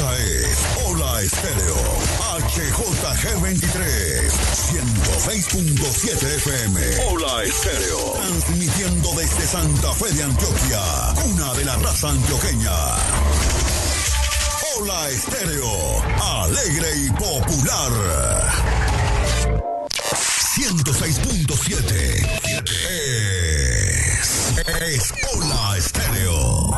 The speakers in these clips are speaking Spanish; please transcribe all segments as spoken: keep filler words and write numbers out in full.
Esta es Hola Estéreo, H J G veintitrés, ciento seis punto siete F M. Hola Estéreo, transmitiendo desde Santa Fe de Antioquia, cuna de la raza antioqueña. Hola Estéreo, alegre y popular. ciento seis punto siete es, es Hola Estéreo.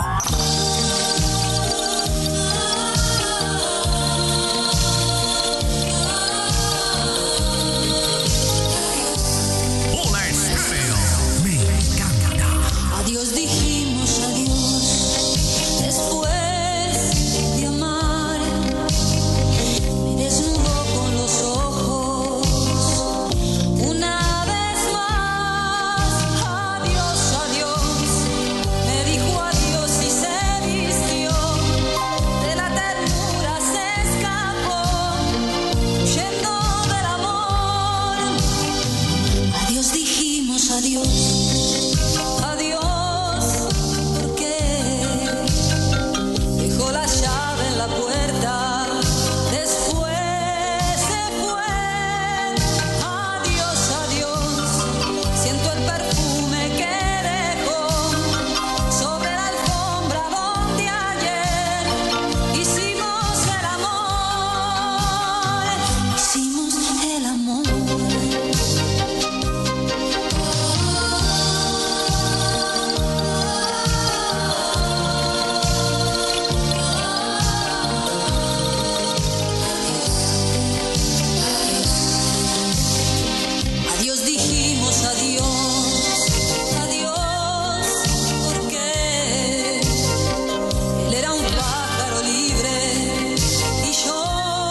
Hola Estéreo, me encanta. Adiós dijimos adiós después de amar. Me desnudó con los ojos una vez más. Adiós, adiós. Me dijo adiós y se vistió. De la ternura se escapó, huyendo del amor. Adiós dijimos adiós. Adiós, porque dejó la llave en la puerta, después se fue. Adiós, adiós, siento el perfume que dejó sobre la alfombra donde ayer hicimos el amor, hicimos el amor. Adiós dijimos adiós, adiós, porque él era un pájaro libre y yo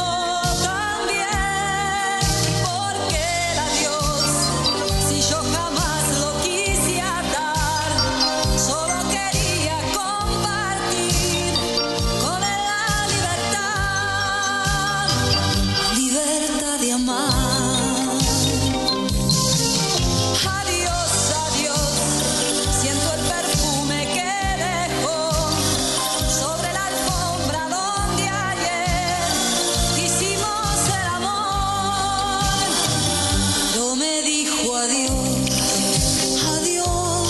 también. Porque el adiós, si yo jamás lo quise atar, solo quería compartir con él la libertad, libertad de amar. Adiós, adiós, siento el perfume que dejó sobre la alfombra donde ayer hicimos el amor. Pero me dijo adiós, adiós,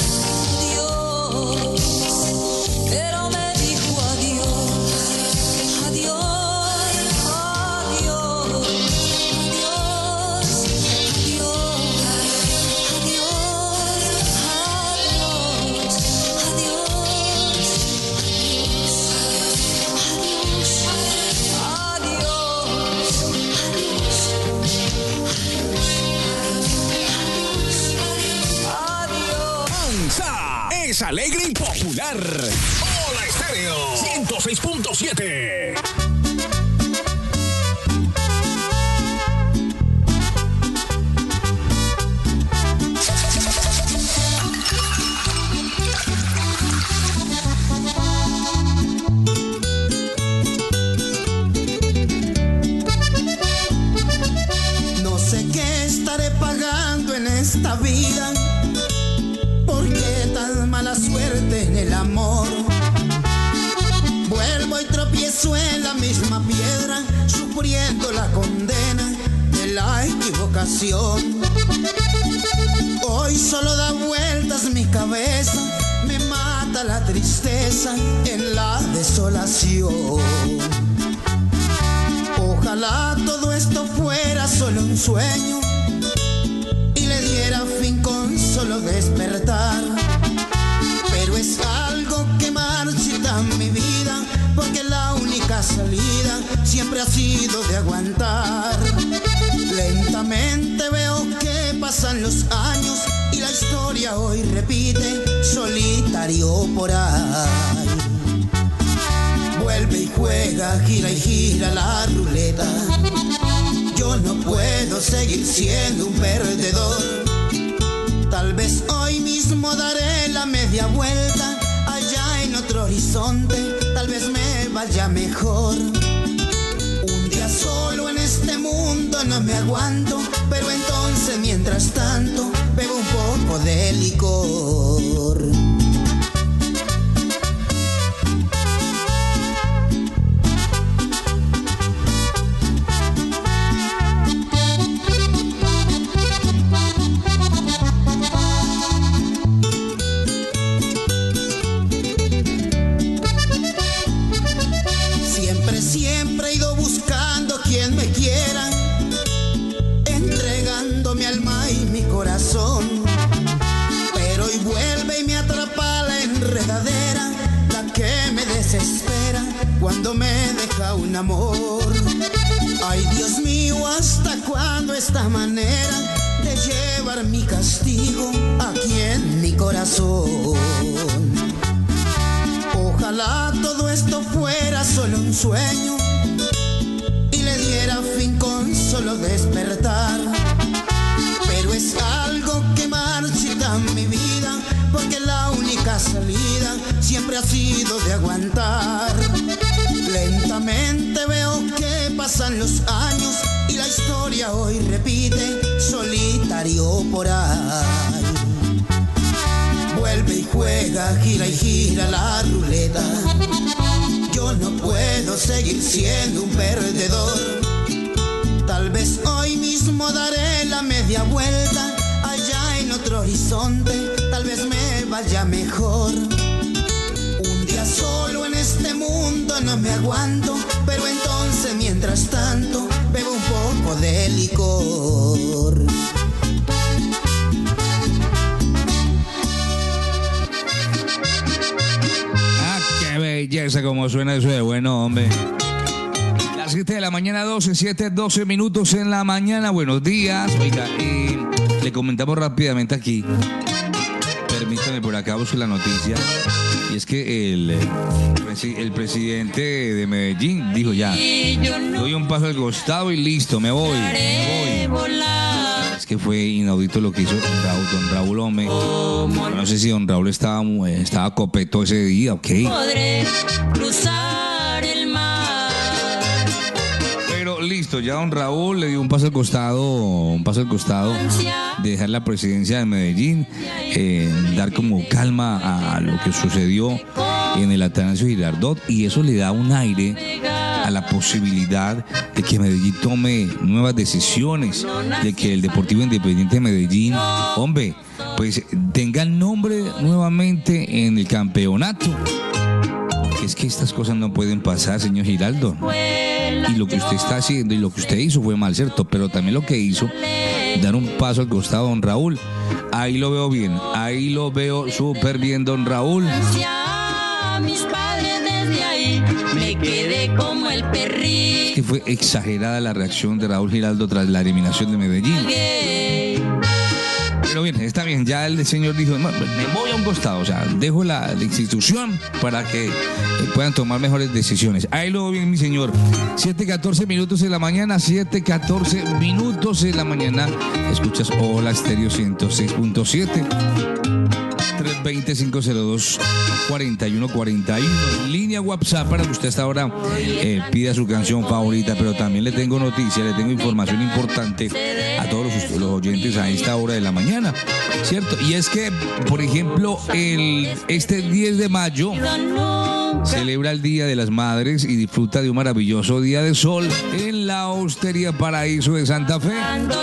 adiós. Pero me dijo adiós, adiós, adiós, adiós, Panza es alegre y popular. Hola Estéreo ciento seis punto siete. No sé qué estaré pagando en esta vida, por qué tan mala suerte en el amor. Vuelvo y tropiezo en la misma piedra, sufriendo la condena de la equivocación. Hoy solo da vueltas mi cabeza, me mata la tristeza en la desolación. Ojalá todo esto fuera solo un sueño y le diera fin con solo despertar. Pero es algo que marchita mi vida, porque la única salida siempre ha sido de aguantar. Lentamente veo que pasan los años y la historia hoy repite solitario por ahí. Vuelve y juega, gira y gira la ruleta. Yo no puedo seguir siendo un perdedor. Tal vez hoy mismo daré la media vuelta, allá en otro horizonte, tal vez me vaya mejor. Un día solo en este mundo no me aguanto, pero entonces mientras tanto bebo un poco de licor. cuando me deja un amor. Ay, Dios mío, ¿hasta cuándo esta manera de llevar mi castigo aquí en mi corazón? Ojalá todo esto fuera solo un sueño y le diera fin con solo despertar. Pero es algo que marchita mi vida, porque la única salida siempre ha sido de aguantar. Lentamente veo que pasan los años y la historia hoy repite solitario por ahí. Vuelve y juega, gira y gira la ruleta. Yo no puedo seguir siendo un perdedor. Tal vez hoy mismo daré la media vuelta allá en otro horizonte, tal vez me vaya mejor. Un día solo en este mundo no me aguanto, pero entonces mientras tanto bebo un poco de licor. Ah, qué belleza como suena eso de bueno, hombre. Las siete de la mañana, doce, siete, doce minutos en la mañana. Buenos días. Oiga, eh, le comentamos rápidamente aquí. Permítame, por acá busco la noticia. Y es que el, el presidente de Medellín dijo ya, doy un paso al costado y listo, me voy, me voy. Es que fue inaudito lo que hizo Raúl, don Raúl Ome. No sé si don Raúl estaba, estaba copeto ese día, ok. Podré cruzar el mar. Pero listo, ya don Raúl le dio un paso al costado, un paso al costado de dejar la presidencia de Medellín, eh, dar como calma a lo que sucedió en el Atanasio Girardot, y eso le da un aire a la posibilidad de que Medellín tome nuevas decisiones, de que el Deportivo Independiente de Medellín, hombre, pues tenga nombre nuevamente en el campeonato. Porque es que estas cosas no pueden pasar, señor Giraldo. Y lo que usted está haciendo y lo que usted hizo fue mal, ¿cierto? Pero también lo que hizo, dar un paso al costado, don Raúl. Ahí lo veo bien, ahí lo veo súper bien, don Raúl. Mis padres desde ahí me quedé como el perrito. Es que fue exagerada la reacción de Raúl Giraldo tras la eliminación de Medellín. Pero bien, está bien, ya el señor dijo, me voy a un costado, o sea, dejo la, la institución para que eh, puedan tomar mejores decisiones. Ahí lo veo bien, mi señor. siete catorce minutos en la mañana, siete catorce minutos en la mañana. Escuchas Hola Estéreo ciento seis punto siete. tres dos cero, cinco cero dos, cuatro uno cuatro uno. Línea WhatsApp para que usted hasta ahora eh, pida su canción favorita. Pero también le tengo noticias, le tengo información importante a todos los, los oyentes a esta hora de la mañana, ¿cierto? Y es que, por ejemplo, el, este diez de mayo celebra el Día de las Madres y disfruta de un maravilloso día de sol en la Hostería Paraíso de Santa Fe.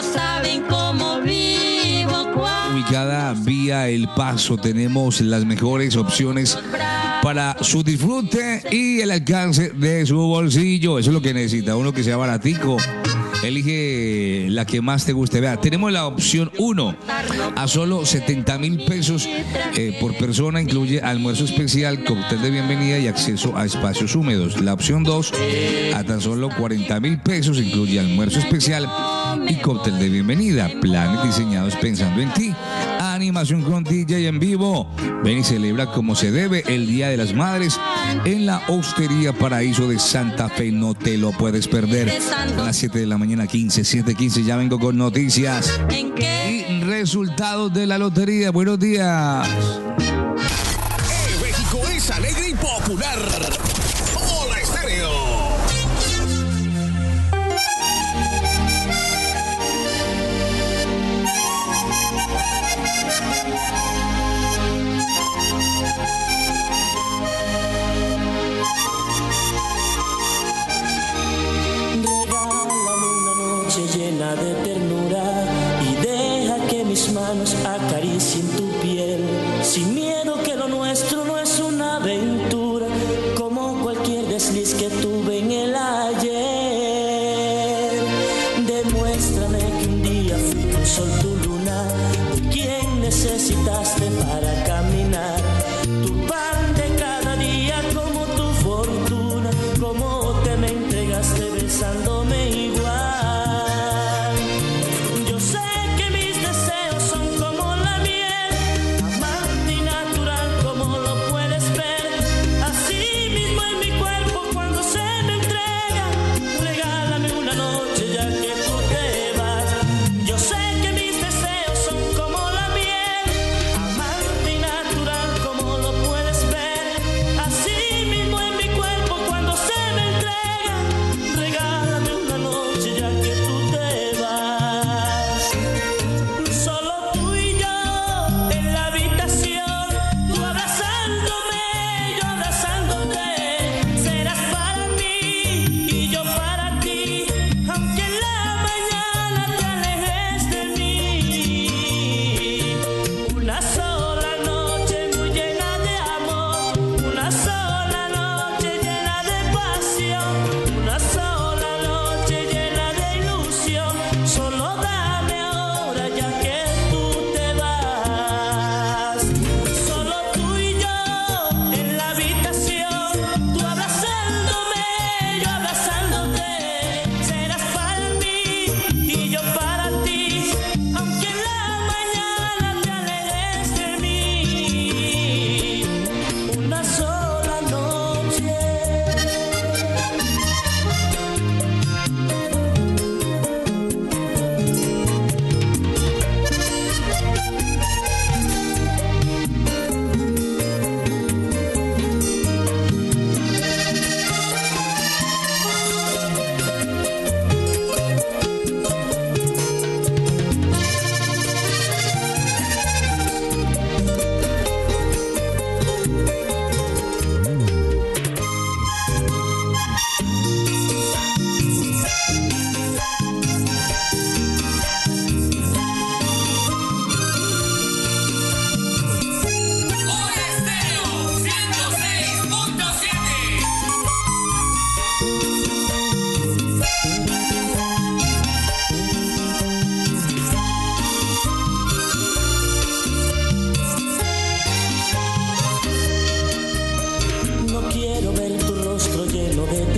Ubicada vía El Paso, tenemos las mejores opciones para su disfrute y el alcance de su bolsillo. Eso es lo que necesita uno, que sea baratico. Elige la que más te guste. Vea, tenemos la opción uno a solo setenta mil pesos eh, por persona. Incluye almuerzo especial, cóctel de bienvenida y acceso a espacios húmedos. La opción dos a tan solo cuarenta mil pesos. Incluye almuerzo especial y cóctel de bienvenida. Planes diseñados pensando en ti. Animación con D J en vivo. Ven y celebra como se debe el Día de las Madres en la Hostería Paraíso de Santa Fe. No te lo puedes perder. A las siete de la mañana, quince, siete quince. Ya vengo con noticias y resultados de la lotería. Buenos días. Eh, México es alegre y popular. Hola Estéreo. Llena de ternura y deja que mis manos acaricien tu piel, sin miedo, que lo nuestro no es una aventura como cualquier desliz que tuve en el ayer. Demuéstrame que un día fui tu sol, tu luna, de quien necesitaste para caminar, tu pan de cada día como tu fortuna,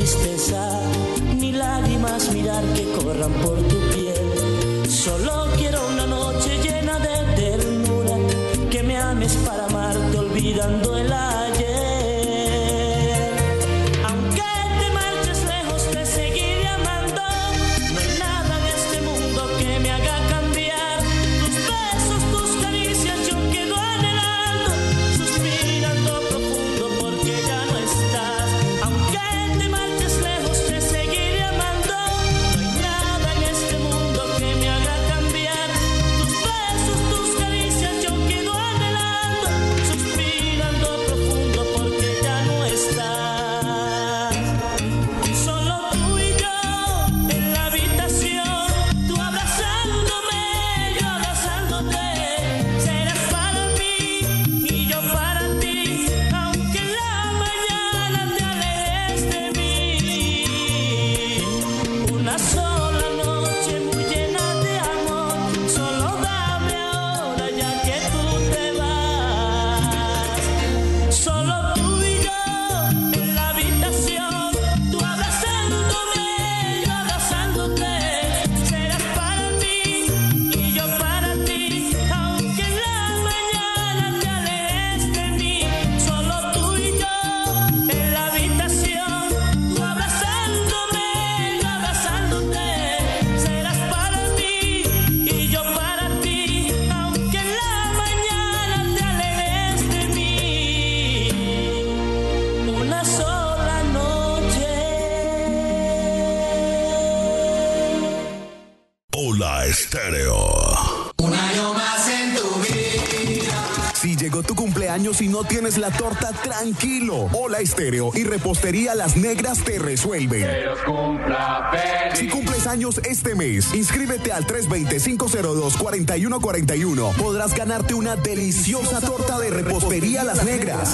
tristeza, ni lágrimas mirar que corran por tu piel. Solo quiero una noche llena de ternura, que me ames para amarte olvidando el ayer. Aunque te marches lejos te seguiré amando, no hay nada en este mundo que me haga cambiar. Tus besos, tus caricias yo quedo anhelando, suspirando profundo porque ya no estás. Aunque te marches lejos te seguiré amando, no hay nada en este mundo que me haga cambiar. Tus besos, tus caricias yo quedo anhelando, suspirando profundo porque ya no estás. Solo tú y yo en la habitación, tú abrazándome, yo abrazándote. Serás para mí y yo para ti, aunque en la mañana te alejes de mí. Una sola noche muy llena de amor, solo dame ahora ya que tú te vas. Solo tú y yo en la habitación, tú abrazándome, yo abrazándote. Serás para mí y yo para ti, aunque en la mañana te alejes de mí. Solo tú y yo en la habitación, tú abrazándome, yo abrazándote. Serás para mí y yo para ti, aunque en la mañana te alejes de mí. Una sola noche. Hola Estéreo. Un año más en tu vida. Si llegó tu cumpleaños y no tienes la torta, tranquilo. Hola Estéreo y Repostería Las Negras te resuelven. Si cumples años este mes, inscríbete al tres dos cero, cinco cero dos, cuatro uno cuatro uno. Podrás ganarte una deliciosa torta de Repostería Las Negras.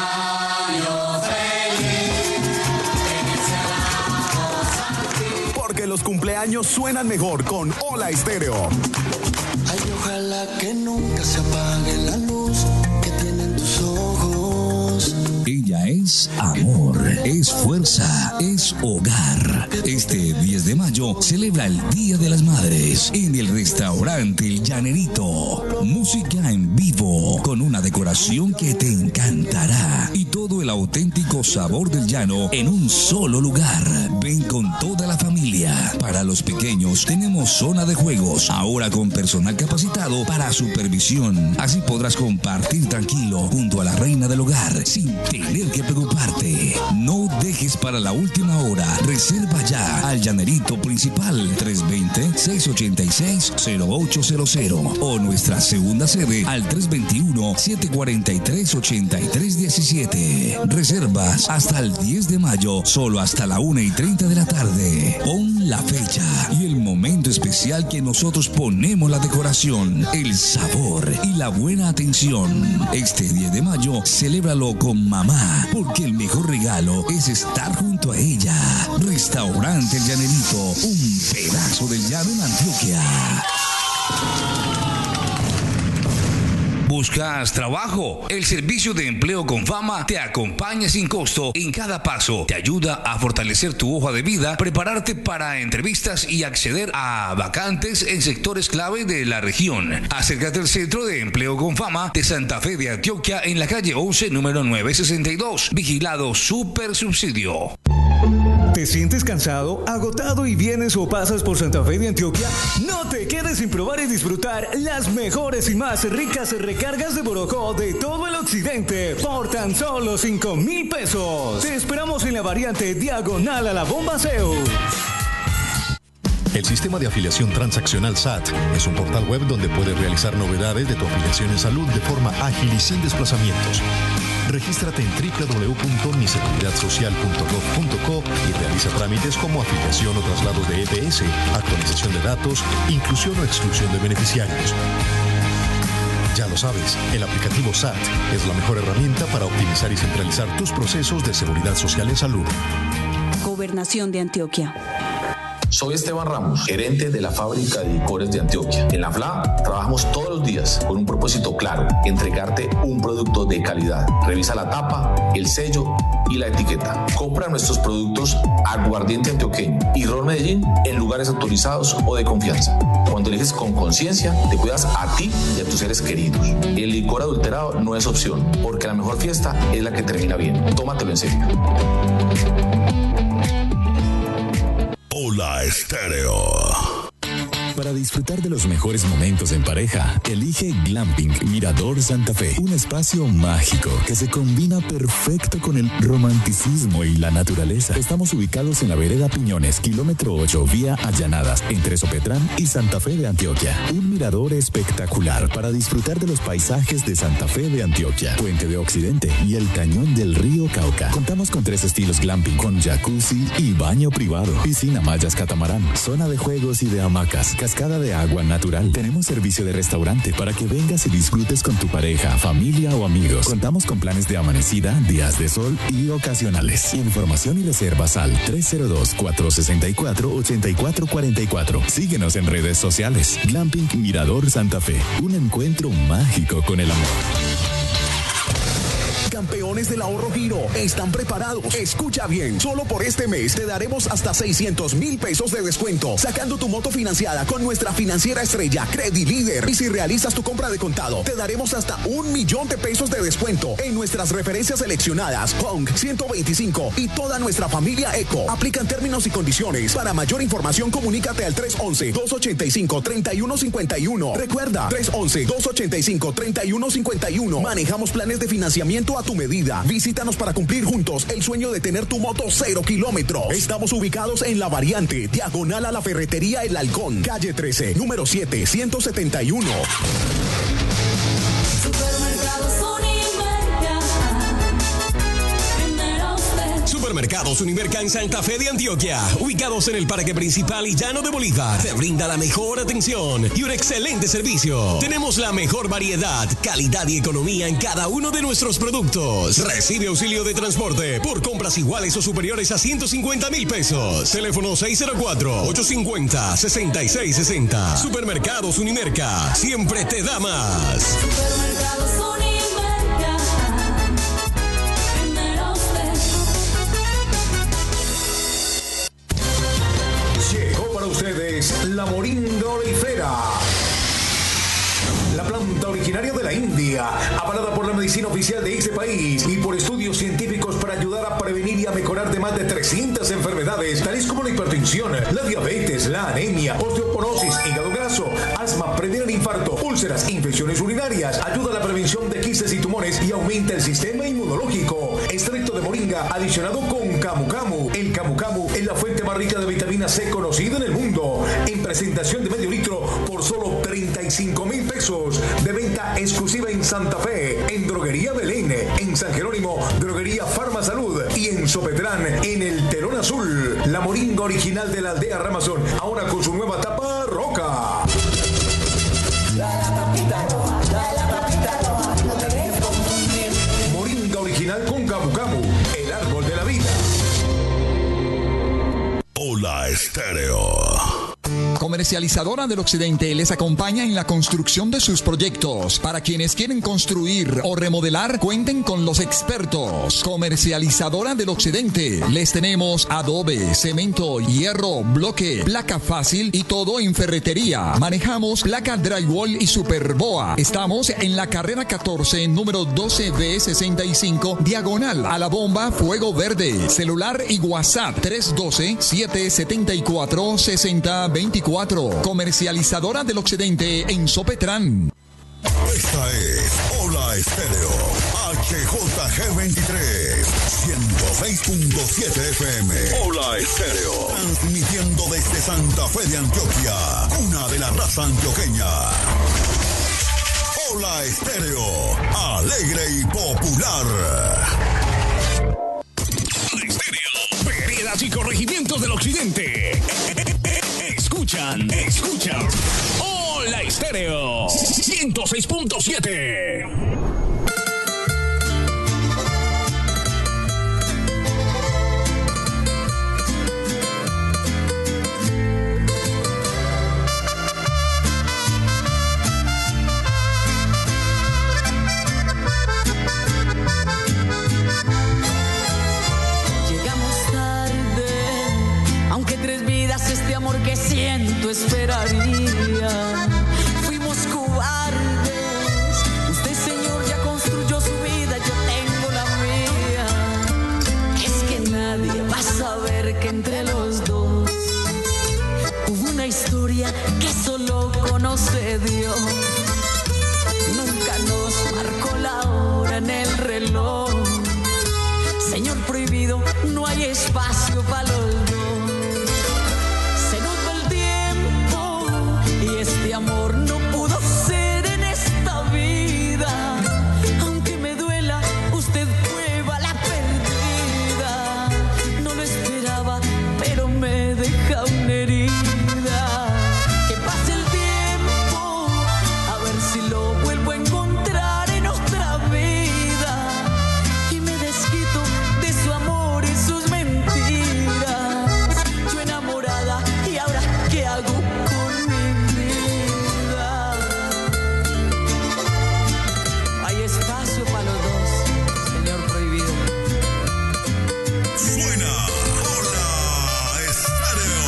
Porque los cumpleaños suenan mejor con Hola Estéreo. Ay, ojalá que nunca se apague la luz que tienen tus ojos. Ella es amor, es fuerza, es hogar. Este diez de mayo celebra el Día de las Madres en el restaurante El Llanerito. Música en vivo con una decoración que te encantará y todo el auténtico sabor del llano en un solo lugar. Ven con toda la familia. Para los pequeños tenemos zona de juegos, ahora con personal capacitado para supervisión. Así podrás compartir tranquilo junto a la reina del hogar sin tener que preocuparte. No dejes para la última hora. Reserva ya al Llanerito Principal tres dos cero, seis ocho seis, cero ocho cero cero o nuestra segunda sede al tres dos uno, siete cuatro tres, ocho tres uno siete. Reservas hasta el diez de mayo, solo hasta la una y treinta de la tarde. Pon la fecha y el momento especial que nosotros ponemos la decoración, el sabor y la buena atención. Este diez de mayo, celébralo con mamá, porque el mejor regalo es estar junto a ella. Restaurante El Llanerito, un pedazo del llano en Antioquia. ¿Buscas trabajo? El servicio de empleo con fama te acompaña sin costo en cada paso. Te ayuda a fortalecer tu hoja de vida, prepararte para entrevistas y acceder a vacantes en sectores clave de la región. Acércate al Centro de Empleo con Fama de Santa Fe de Antioquia en la calle once, número nueve sesenta y dos. Vigilado Super Subsidio. ¿Te sientes cansado, agotado y vienes o pasas por Santa Fe de Antioquia? No te quedes sin probar y disfrutar las mejores y más ricas recargas de Borocó de todo el occidente por tan solo cinco mil pesos. Te esperamos en la variante diagonal a la Bomba Zeus. El sistema de afiliación transaccional S A T es un portal web donde puedes realizar novedades de tu afiliación en salud de forma ágil y sin desplazamientos. Regístrate en doble u doble u doble u punto mi seguridad social punto gov punto co y realiza trámites como afiliación o traslados de E P S, actualización de datos, inclusión o exclusión de beneficiarios. Ya lo sabes, el aplicativo S A T es la mejor herramienta para optimizar y centralizar tus procesos de seguridad social en salud. Gobernación de Antioquia. Soy Esteban Ramos, gerente de la fábrica de licores de Antioquia. En la F L A trabajamos todos los días con un propósito claro, entregarte un producto de calidad. Revisa la tapa, el sello y la etiqueta. Compra nuestros productos Aguardiente Antioqueño y Ron Medellín en lugares autorizados o de confianza. Cuando eliges con conciencia, te cuidas a ti y a tus seres queridos. El licor adulterado no es opción, porque la mejor fiesta es la que termina bien. Tómatelo en serio. Hola Estéreo. Para disfrutar de los mejores momentos en pareja, elige Glamping Mirador Santa Fe. Un espacio mágico que se combina perfecto con el romanticismo y la naturaleza. Estamos ubicados en la vereda Piñones, kilómetro ocho, vía Allanadas, entre Sopetrán y Santa Fe de Antioquia. Un mirador espectacular para disfrutar de los paisajes de Santa Fe de Antioquia, Puente de Occidente y el cañón del río Cauca. Contamos con tres estilos glamping, con jacuzzi y baño privado, piscina, mallas, catamarán, zona de juegos y de hamacas, cascada de agua natural. Tenemos servicio de restaurante para que vengas y disfrutes con tu pareja, familia o amigos. Contamos con planes de amanecida, días de sol y ocasionales. Información y reservas al tres cero dos, cuatro seis cuatro, ocho cuatro cuatro cuatro. Síguenos en redes sociales. Glamping Mirador Santa Fe. Un encuentro mágico con el amor. Campeones del ahorro Giro están preparados. Escucha bien, solo por este mes te daremos hasta seiscientos mil pesos de descuento sacando tu moto financiada con nuestra financiera estrella Credit Líder. Y si realizas tu compra de contado, te daremos hasta un millón de pesos de descuento en nuestras referencias seleccionadas Punk ciento veinticinco y toda nuestra familia Eco. Aplican términos y condiciones. Para mayor información, comunícate al tres once, dos ochenta y cinco, treinta y uno cincuenta y uno. Recuerda, tres once, dos ochenta y cinco, treinta y uno cincuenta y uno. Manejamos planes de financiamiento a tu medida. Visítanos para cumplir juntos el sueño de tener tu moto cero kilómetros. Estamos ubicados en La Variante, diagonal a la ferretería El Halcón, calle trece, número siete, ciento setenta y uno. Supermercados Unimerca en Santa Fe de Antioquia, ubicados en el Parque Principal y Llano de Bolívar, te brinda la mejor atención y un excelente servicio. Tenemos la mejor variedad, calidad y economía en cada uno de nuestros productos. Recibe auxilio de transporte por compras iguales o superiores a ciento cincuenta mil pesos. Teléfono seis cero cuatro, ocho cinco cero, seis seis seis cero. Supermercados Unimerca, siempre te da más. Supermercados Unimerca. Ustedes la moringa oleifera, la planta originaria de la India, avalada por la medicina oficial de este país y por estudios científicos para ayudar a prevenir y a mejorar de más de trescientas enfermedades, tales como la hipertensión, la diabetes, la anemia, osteoporosis, hígado graso, asma, previene el infarto, úlceras, infecciones urinarias, ayuda a la prevención de quistes y tumores y aumenta el sistema inmunológico. Extracto de moringa adicionado con camu camu. El camu camu es la fuente más rica de vitamina C conocida en el mundo. En presentación de medio litro por solo treinta y cinco mil pesos. De venta exclusiva en Santa Fe, en Droguería Belén, en San Jerónimo, Droguería Farma Salud y en Sopetrán, en el Telón Azul. La moringa original de la aldea Ramazón, ahora con su nueva tapa roca. Moringa original con Camu Camu, el árbol de la vida. Hola Estéreo. Comercializadora del Occidente les acompaña en la construcción de sus proyectos. Para quienes quieren construir o remodelar, cuenten con los expertos. Comercializadora del Occidente. Les tenemos adobe, cemento, hierro, bloque, placa fácil y todo en ferretería. Manejamos placa drywall y superboa. Estamos en la carrera catorce, número doce B sesenta y cinco, diagonal a la bomba Fuego Verde. Celular y WhatsApp tres uno dos, siete siete cuatro, seis cero dos cuatro. Comercializadora del Occidente en Sopetrán. Esta es Hola Estéreo, H J G veintitrés, ciento seis punto siete F M. Hola Estéreo, transmitiendo desde Santa Fe de Antioquia, cuna de la raza antioqueña. Hola Estéreo, alegre y popular. Hola Estéreo, veredas y corregimientos del Occidente. Escuchan, escuchan. Hola Estéreo, ciento seis punto siete. esperaría. Fuimos cobardes. Usted, Señor, ya construyó su vida, yo tengo la mía. Es que nadie va a saber que entre los dos hubo una historia que solo conoce Dios. Nunca nos marcó la hora en el reloj. Señor prohibido, no hay espacio para los dos. Se nos va el tiempo y este amor no pudo ser en esta vida. Aunque me duela, usted fue bala perdida. No lo esperaba, pero me deja una herida. Que pase el tiempo, a ver si lo vuelvo a encontrar en otra vida. Y me desquito de su amor y sus mentiras. Yo enamorada, y ahora ¿qué hago con mi vida? Hay espacio para los dos, Señor prohibido. Suena Hola Estéreo.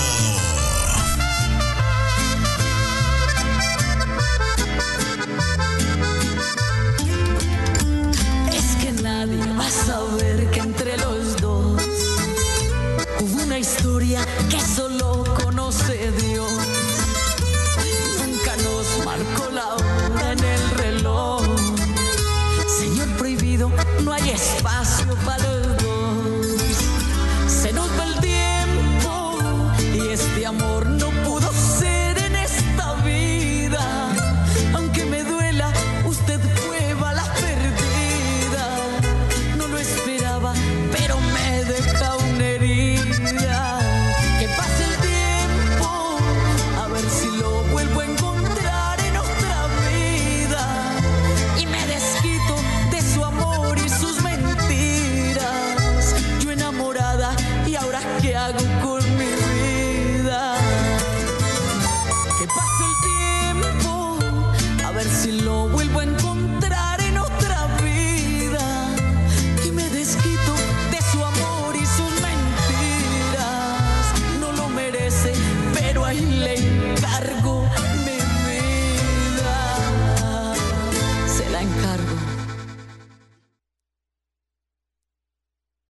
Es que nadie va a saber que entre los dos hubo una historia que solo conoce Dios. Nunca nos marcó la hora en el reloj. Señor prohibido, no hay espacio para los dos. Se nos va el tiempo y este amor no pudo ser en esta vida. Aunque me duela, usted fue bala perdida. No lo esperaba, pero me deja una herida. Que pase el tiempo, a ver si lo vuelvo a encontrar en otra vida. Y me desquito de su amor y sus mentiras. Yo enamorada, y ahora ¿qué hago con mi vida? Que pase el tiempo, a ver si lo vuelvo a encontrar en otra vida. Y me desquito de su amor y sus mentiras. No lo merece, pero ahí le encargo